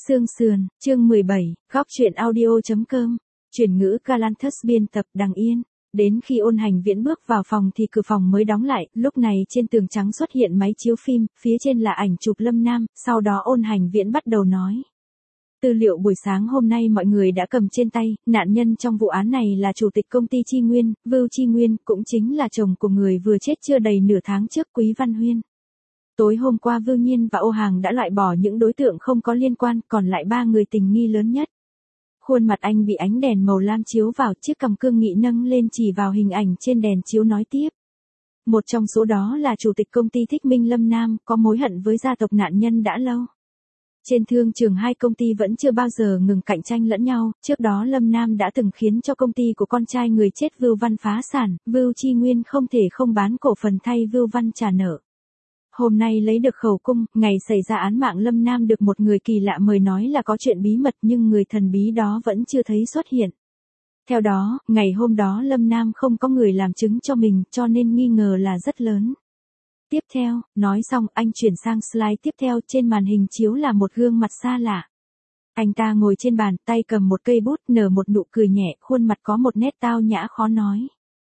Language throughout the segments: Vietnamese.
Xương sườn, chương 17, góc truyện audio.com, chuyển ngữ Galanthus biên tập Đằng Yên. Đến khi Ôn Hành Viễn bước vào phòng thì cửa phòng mới đóng lại, lúc này trên tường trắng xuất hiện máy chiếu phim, phía trên là ảnh chụp Lâm Nam, sau đó Ôn Hành Viễn bắt đầu nói. Tư liệu buổi sáng hôm nay mọi người đã cầm trên tay, nạn nhân trong vụ án này là chủ tịch công ty Chi Nguyên, Vưu Chi Nguyên, cũng chính là chồng của người vừa chết chưa đầy nửa tháng trước Quý Văn Huyên. Tối hôm qua Vưu Nhiên và Ô Hàng đã loại bỏ những đối tượng không có liên quan, còn lại 3 người tình nghi lớn nhất. Khuôn mặt anh bị ánh đèn màu lam chiếu vào, chiếc cằm cương nghị nâng lên chỉ vào hình ảnh trên đèn chiếu nói tiếp. Một trong số đó là chủ tịch công ty Thích Minh Lâm Nam, có mối hận với gia tộc nạn nhân đã lâu. Trên thương trường hai công ty vẫn chưa bao giờ ngừng cạnh tranh lẫn nhau, trước đó Lâm Nam đã từng khiến cho công ty của con trai người chết Vưu Văn phá sản, Vưu Chi Nguyên không thể không bán cổ phần thay Vưu Văn trả nợ. Hôm nay lấy được khẩu cung, ngày xảy ra án mạng Lâm Nam được một người kỳ lạ mời nói là có chuyện bí mật nhưng người thần bí đó vẫn chưa thấy xuất hiện. Theo đó, ngày hôm đó Lâm Nam không có người làm chứng cho mình cho nên nghi ngờ là rất lớn. Tiếp theo, nói xong anh chuyển sang slide tiếp theo, trên màn hình chiếu là một gương mặt xa lạ. Anh ta ngồi trên bàn, tay cầm một cây bút, nở một nụ cười nhẹ, khuôn mặt có một nét tao nhã khó nói.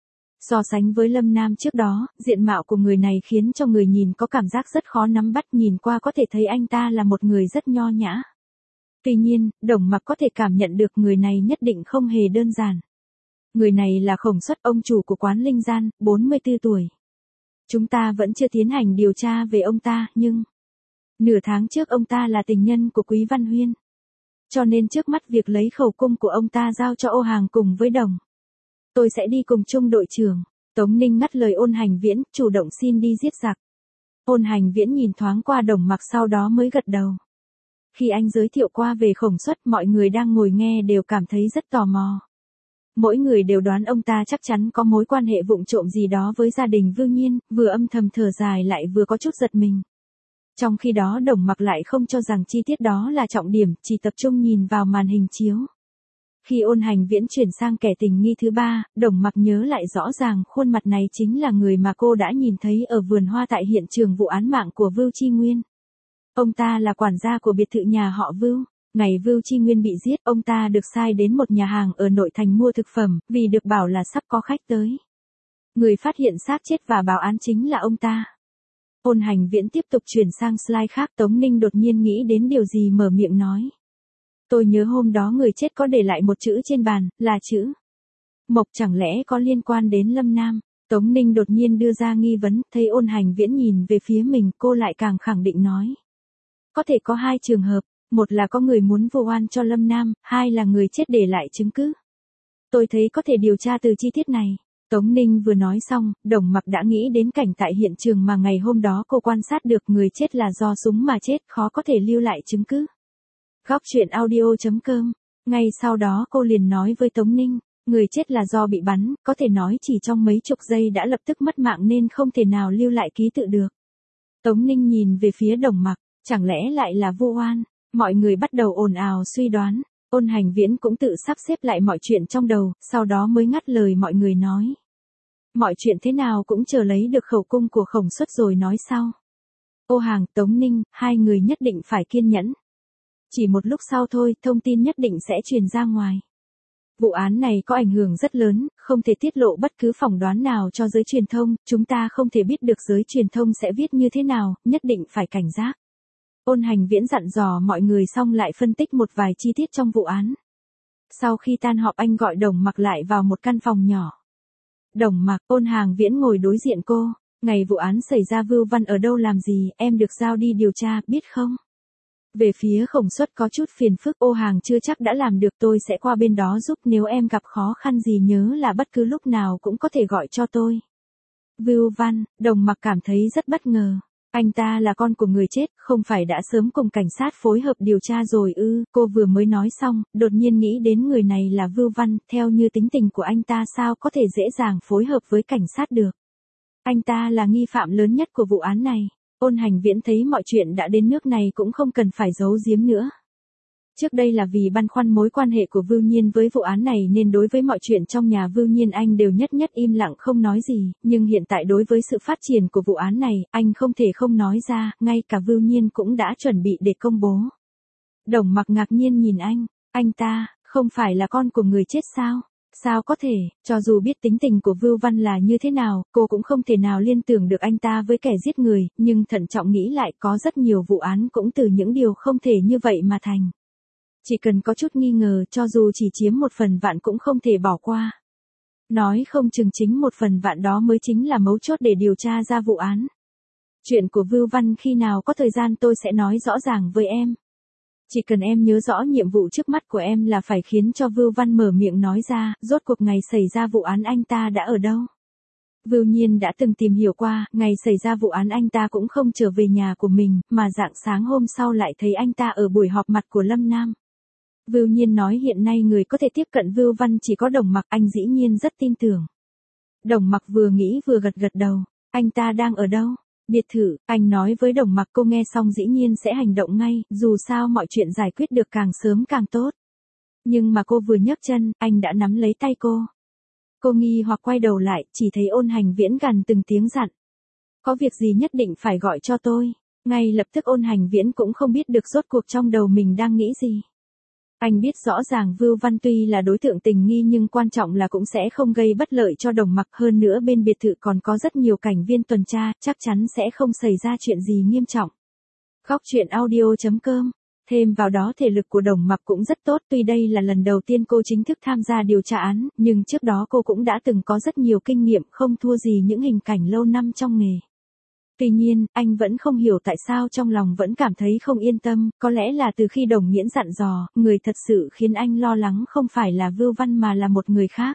So sánh với Lâm Nam trước đó, diện mạo của người này khiến cho người nhìn có cảm giác rất khó nắm bắt, nhìn qua có thể thấy anh ta là một người rất nho nhã. Tuy nhiên, Đồng Mặc có thể cảm nhận được người này nhất định không hề đơn giản. Người này là Khổng Xuất, ông chủ của quán Linh Gian, 44 tuổi. Chúng ta vẫn chưa tiến hành điều tra về ông ta, nhưng nửa tháng trước ông ta là tình nhân của Quý Văn Huyên. Cho nên trước mắt việc lấy khẩu cung của ông ta giao cho Ô Hàng cùng với Đồng. Tôi sẽ đi cùng chung đội trưởng. Tống Ninh ngắt lời Ôn Hành Viễn, chủ động xin đi giết giặc. Ôn Hành Viễn nhìn thoáng qua Đồng Mặc sau đó mới gật đầu. Khi anh giới thiệu qua về Khổng Xuất, mọi người đang ngồi nghe đều cảm thấy rất tò mò. Mỗi người đều đoán ông ta chắc chắn có mối quan hệ vụng trộm gì đó với gia đình Vưu Nhiên, vừa âm thầm thở dài lại vừa có chút giật mình. Trong khi đó Đồng Mặc lại không cho rằng chi tiết đó là trọng điểm, chỉ tập trung nhìn vào màn hình chiếu. Khi Ôn Hành Viễn chuyển sang kẻ tình nghi thứ 3, Đồng Mặc nhớ lại rõ ràng khuôn mặt này chính là người mà cô đã nhìn thấy ở vườn hoa tại hiện trường vụ án mạng của Vưu Chi Nguyên. Ông ta là quản gia của biệt thự nhà họ Vưu. Ngày Vưu Chi Nguyên bị giết, ông ta được sai đến một nhà hàng ở nội thành mua thực phẩm, vì được bảo là sắp có khách tới. Người phát hiện xác chết và báo án chính là ông ta. Ôn Hành Viễn tiếp tục chuyển sang slide khác, Tống Ninh đột nhiên nghĩ đến điều gì mở miệng nói. Tôi nhớ hôm đó người chết có để lại một chữ trên bàn, là chữ Mộc, chẳng lẽ có liên quan đến Lâm Nam? Tống Ninh đột nhiên đưa ra nghi vấn, thấy Ôn Hành Viễn nhìn về phía mình, cô lại càng khẳng định nói. Có thể có 2 trường hợp, một là có người muốn vu oan cho Lâm Nam, 2 là người chết để lại chứng cứ. Tôi thấy có thể điều tra từ chi tiết này. Tống Ninh vừa nói xong, Đồng Mặc đã nghĩ đến cảnh tại hiện trường mà ngày hôm đó cô quan sát được, người chết là do súng mà chết, khó có thể lưu lại chứng cứ. Góc truyện audio.com. Ngay sau đó cô liền nói với Tống Ninh, người chết là do bị bắn, có thể nói chỉ trong mấy chục giây đã lập tức mất mạng nên không thể nào lưu lại ký tự được. Tống Ninh nhìn về phía Đồng Mặc, chẳng lẽ lại là vu oan? Mọi người bắt đầu ồn ào suy đoán. Ôn Hành Viễn cũng tự sắp xếp lại mọi chuyện trong đầu, sau đó mới ngắt lời mọi người nói. Mọi chuyện thế nào cũng chờ lấy được khẩu cung của Khổng Xuất rồi nói sau. Ô Hàng, Tống Ninh, 2 người nhất định phải kiên nhẫn. Chỉ một lúc sau thôi, thông tin nhất định sẽ truyền ra ngoài. Vụ án này có ảnh hưởng rất lớn, không thể tiết lộ bất cứ phỏng đoán nào cho giới truyền thông, chúng ta không thể biết được giới truyền thông sẽ viết như thế nào, nhất định phải cảnh giác. Ôn Hành Viễn dặn dò mọi người xong lại phân tích một vài chi tiết trong vụ án. Sau khi tan họp anh gọi Đồng Mặc lại vào một căn phòng nhỏ. Đồng Mặc, Ôn Hành Viễn ngồi đối diện cô. Ngày vụ án xảy ra Vưu Văn ở đâu làm gì, em được giao đi điều tra, biết không? Về phía Khổng Xuất có chút phiền phức, Ô Hàng chưa chắc đã làm được, tôi sẽ qua bên đó giúp, nếu em gặp khó khăn gì nhớ là bất cứ lúc nào cũng có thể gọi cho tôi. Vưu Văn, Đồng Mặc cảm thấy rất bất ngờ. Anh ta là con của người chết, không phải đã sớm cùng cảnh sát phối hợp điều tra rồi ư? Cô vừa mới nói xong, đột nhiên nghĩ đến người này là Vưu Văn, theo như tính tình của anh ta sao có thể dễ dàng phối hợp với cảnh sát được. Anh ta là nghi phạm lớn nhất của vụ án này. Ôn Hành Viễn thấy mọi chuyện đã đến nước này cũng không cần phải giấu giếm nữa. Trước đây là vì băn khoăn mối quan hệ của Vưu Nhiên với vụ án này nên đối với mọi chuyện trong nhà Vưu Nhiên anh đều nhất im lặng không nói gì, nhưng hiện tại đối với sự phát triển của vụ án này, anh không thể không nói ra, ngay cả Vưu Nhiên cũng đã chuẩn bị để công bố. Đồng Mặc ngạc nhiên nhìn anh ta, không phải là con của người chết sao? Sao có thể, cho dù biết tính tình của Vưu Văn là như thế nào, cô cũng không thể nào liên tưởng được anh ta với kẻ giết người, nhưng thận trọng nghĩ lại có rất nhiều vụ án cũng từ những điều không thể như vậy mà thành. Chỉ cần có chút nghi ngờ cho dù chỉ chiếm 1/1000 cũng không thể bỏ qua. Nói không chừng chính 1/1000 đó mới chính là mấu chốt để điều tra ra vụ án. Chuyện của Vưu Văn khi nào có thời gian tôi sẽ nói rõ ràng với em. Chỉ cần em nhớ rõ nhiệm vụ trước mắt của em là phải khiến cho Vưu Văn mở miệng nói ra, rốt cuộc ngày xảy ra vụ án anh ta đã ở đâu. Vưu Nhiên đã từng tìm hiểu qua, ngày xảy ra vụ án anh ta cũng không trở về nhà của mình, mà rạng sáng hôm sau lại thấy anh ta ở buổi họp mặt của Lâm Nam. Vưu Nhiên nói hiện nay người có thể tiếp cận Vưu Văn chỉ có Đồng Mặc, anh dĩ nhiên rất tin tưởng. Đồng Mặc vừa nghĩ vừa gật gật đầu, anh ta đang ở đâu? Biệt thự, anh nói với Đồng Mặc, cô nghe xong dĩ nhiên sẽ hành động ngay, dù sao mọi chuyện giải quyết được càng sớm càng tốt. Nhưng mà cô vừa nhấc chân, anh đã nắm lấy tay cô. Cô nghi hoặc quay đầu lại, chỉ thấy Ôn Hành Viễn gằn từng tiếng dặn. Có việc gì nhất định phải gọi cho tôi. Ngay lập tức Ôn Hành Viễn cũng không biết được rốt cuộc trong đầu mình đang nghĩ gì. Anh biết rõ ràng Vưu Văn tuy là đối tượng tình nghi nhưng quan trọng là cũng sẽ không gây bất lợi cho Đồng Mặc, hơn nữa bên biệt thự còn có rất nhiều cảnh viên tuần tra, chắc chắn sẽ không xảy ra chuyện gì nghiêm trọng. Góc truyện audio.com. Thêm vào đó thể lực của Đồng Mặc cũng rất tốt, tuy đây là lần đầu tiên cô chính thức tham gia điều tra án, nhưng trước đó cô cũng đã từng có rất nhiều kinh nghiệm, không thua gì những hình cảnh lâu năm trong nghề. Tuy nhiên, anh vẫn không hiểu tại sao trong lòng vẫn cảm thấy không yên tâm, có lẽ là từ khi Đồng Nghiễn dặn dò, người thật sự khiến anh lo lắng không phải là Vưu Văn mà là một người khác.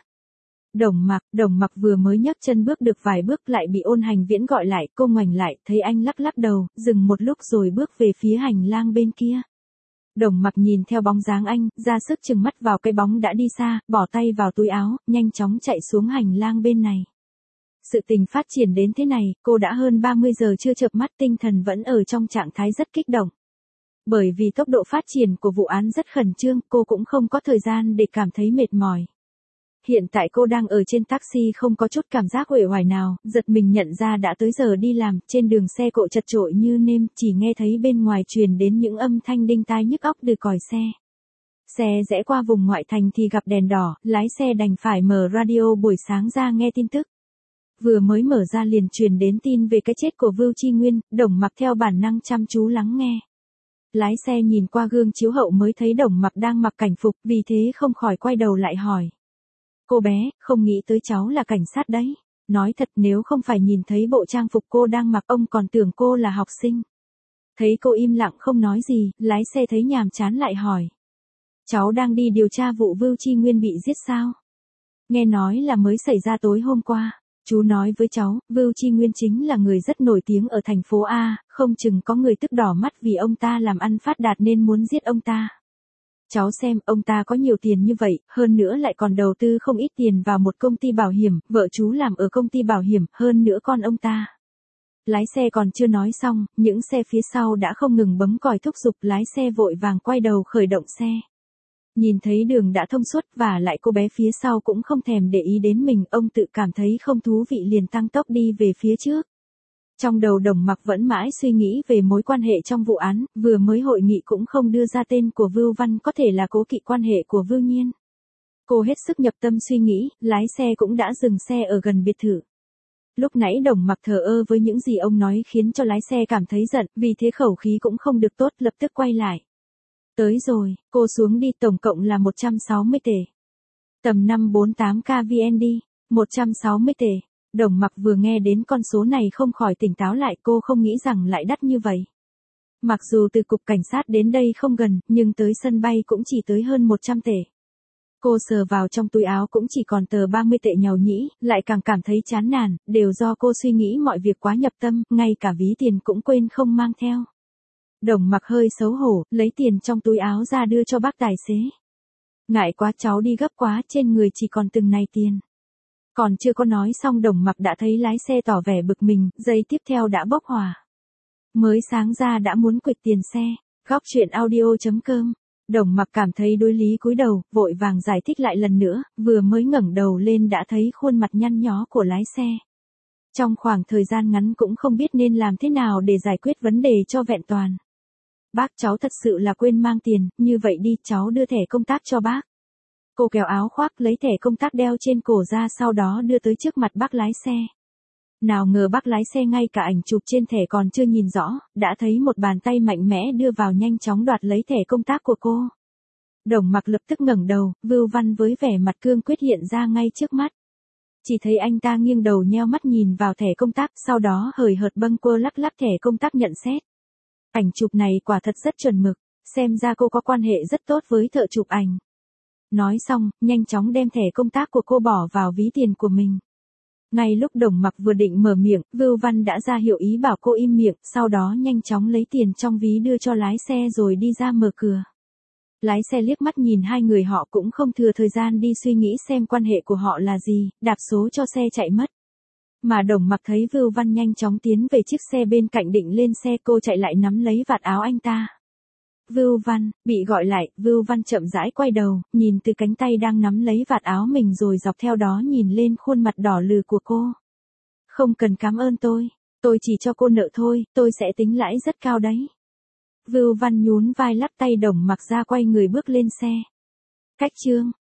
Đồng Mặc vừa mới nhấc chân bước được vài bước lại bị Ôn Hành Viễn gọi lại, cô ngoảnh lại, thấy anh lắc lắc đầu, dừng một lúc rồi bước về phía hành lang bên kia. Đồng Mặc nhìn theo bóng dáng anh, ra sức chừng mắt vào cái bóng đã đi xa, bỏ tay vào túi áo, nhanh chóng chạy xuống hành lang bên này. Sự tình phát triển đến thế này, cô đã hơn 30 giờ chưa chợp mắt, tinh thần vẫn ở trong trạng thái rất kích động. Bởi vì tốc độ phát triển của vụ án rất khẩn trương, cô cũng không có thời gian để cảm thấy mệt mỏi. Hiện tại cô đang ở trên taxi không có chút cảm giác uể oải nào, giật mình nhận ra đã tới giờ đi làm, trên đường xe cộ chật chội như nêm, chỉ nghe thấy bên ngoài truyền đến những âm thanh đinh tai nhức óc từ còi xe. Xe rẽ qua vùng ngoại thành thì gặp đèn đỏ, lái xe đành phải mở radio buổi sáng ra nghe tin tức. Vừa mới mở ra liền truyền đến tin về cái chết của Vưu Chi Nguyên, Đồng Mặc theo bản năng chăm chú lắng nghe. Lái xe nhìn qua gương chiếu hậu mới thấy Đồng Mặc đang mặc cảnh phục, vì thế không khỏi quay đầu lại hỏi. Cô bé, không nghĩ tới cháu là cảnh sát đấy. Nói thật nếu không phải nhìn thấy bộ trang phục cô đang mặc ông còn tưởng cô là học sinh. Thấy cô im lặng không nói gì, lái xe thấy nhàm chán lại hỏi. Cháu đang đi điều tra vụ Vưu Chi Nguyên bị giết sao? Nghe nói là mới xảy ra tối hôm qua. Chú nói với cháu, Vưu Chi Nguyên chính là người rất nổi tiếng ở thành phố A, không chừng có người tức đỏ mắt vì ông ta làm ăn phát đạt nên muốn giết ông ta. Cháu xem, ông ta có nhiều tiền như vậy, hơn nữa lại còn đầu tư không ít tiền vào một công ty bảo hiểm, vợ chú làm ở công ty bảo hiểm, hơn nữa con ông ta. Lái xe còn chưa nói xong, những xe phía sau đã không ngừng bấm còi thúc giục, lái xe vội vàng quay đầu khởi động xe. Nhìn thấy đường đã thông suốt và lại cô bé phía sau cũng không thèm để ý đến mình, ông tự cảm thấy không thú vị liền tăng tốc đi về phía trước. Trong đầu Đồng Mặc vẫn mãi suy nghĩ về mối quan hệ trong vụ án, vừa mới hội nghị cũng không đưa ra tên của Vưu Văn, có thể là cố kỵ quan hệ của Vưu Nhiên. Cô hết sức nhập tâm suy nghĩ, lái xe cũng đã dừng xe ở gần biệt thự. Lúc nãy Đồng Mặc thờ ơ với những gì ông nói khiến cho lái xe cảm thấy giận, vì thế khẩu khí cũng không được tốt, lập tức quay lại. Tới rồi, cô xuống đi, tổng cộng là 160 tể. Tầm 548k VND, 160 tể. Đồng Mặc vừa nghe đến con số này không khỏi tỉnh táo lại, cô không nghĩ rằng lại đắt như vậy. Mặc dù từ cục cảnh sát đến đây không gần, nhưng tới sân bay cũng chỉ tới hơn 100 tể. Cô sờ vào trong túi áo cũng chỉ còn tờ 30 tệ nhàu nhĩ, lại càng cảm thấy chán nản, đều do cô suy nghĩ mọi việc quá nhập tâm, ngay cả ví tiền cũng quên không mang theo. Đồng Mặc hơi xấu hổ, lấy tiền trong túi áo ra đưa cho bác tài xế. Ngại quá, cháu đi gấp quá, trên người chỉ còn từng này tiền. Còn chưa có nói xong Đồng Mặc đã thấy lái xe tỏ vẻ bực mình, giây tiếp theo đã bốc hỏa. Mới sáng ra đã muốn quỵt tiền xe. Góc truyện audio.com. Đồng Mặc cảm thấy đối lý cúi đầu, vội vàng giải thích lại lần nữa, vừa mới ngẩng đầu lên đã thấy khuôn mặt nhăn nhó của lái xe. Trong khoảng thời gian ngắn cũng không biết nên làm thế nào để giải quyết vấn đề cho vẹn toàn. Bác cháu thật sự là quên mang tiền, như vậy đi cháu đưa thẻ công tác cho bác. Cô kéo áo khoác lấy thẻ công tác đeo trên cổ ra sau đó đưa tới trước mặt bác lái xe. Nào ngờ bác lái xe ngay cả ảnh chụp trên thẻ còn chưa nhìn rõ, đã thấy một bàn tay mạnh mẽ đưa vào nhanh chóng đoạt lấy thẻ công tác của cô. Đồng Mặc lập tức ngẩng đầu, Vưu Văn với vẻ mặt cương quyết hiện ra ngay trước mắt. Chỉ thấy anh ta nghiêng đầu nheo mắt nhìn vào thẻ công tác, sau đó hời hợt bâng quơ lắc lắc thẻ công tác nhận xét. Ảnh chụp này quả thật rất chuẩn mực, xem ra cô có quan hệ rất tốt với thợ chụp ảnh. Nói xong, nhanh chóng đem thẻ công tác của cô bỏ vào ví tiền của mình. Ngay lúc Đồng Mặc vừa định mở miệng, Vưu Văn đã ra hiệu ý bảo cô im miệng, sau đó nhanh chóng lấy tiền trong ví đưa cho lái xe rồi đi ra mở cửa. Lái xe liếc mắt nhìn hai người họ cũng không thừa thời gian đi suy nghĩ xem quan hệ của họ là gì, đạp số cho xe chạy mất. Mà Đồng Mặc thấy Vưu Văn nhanh chóng tiến về chiếc xe bên cạnh định lên xe, cô chạy lại nắm lấy vạt áo anh ta. Vưu Văn, bị gọi lại, Vưu Văn chậm rãi quay đầu, nhìn từ cánh tay đang nắm lấy vạt áo mình rồi dọc theo đó nhìn lên khuôn mặt đỏ lừ của cô. Không cần cảm ơn tôi chỉ cho cô nợ thôi, tôi sẽ tính lãi rất cao đấy. Vưu Văn nhún vai lắc tay Đồng Mặc ra quay người bước lên xe. Cách chương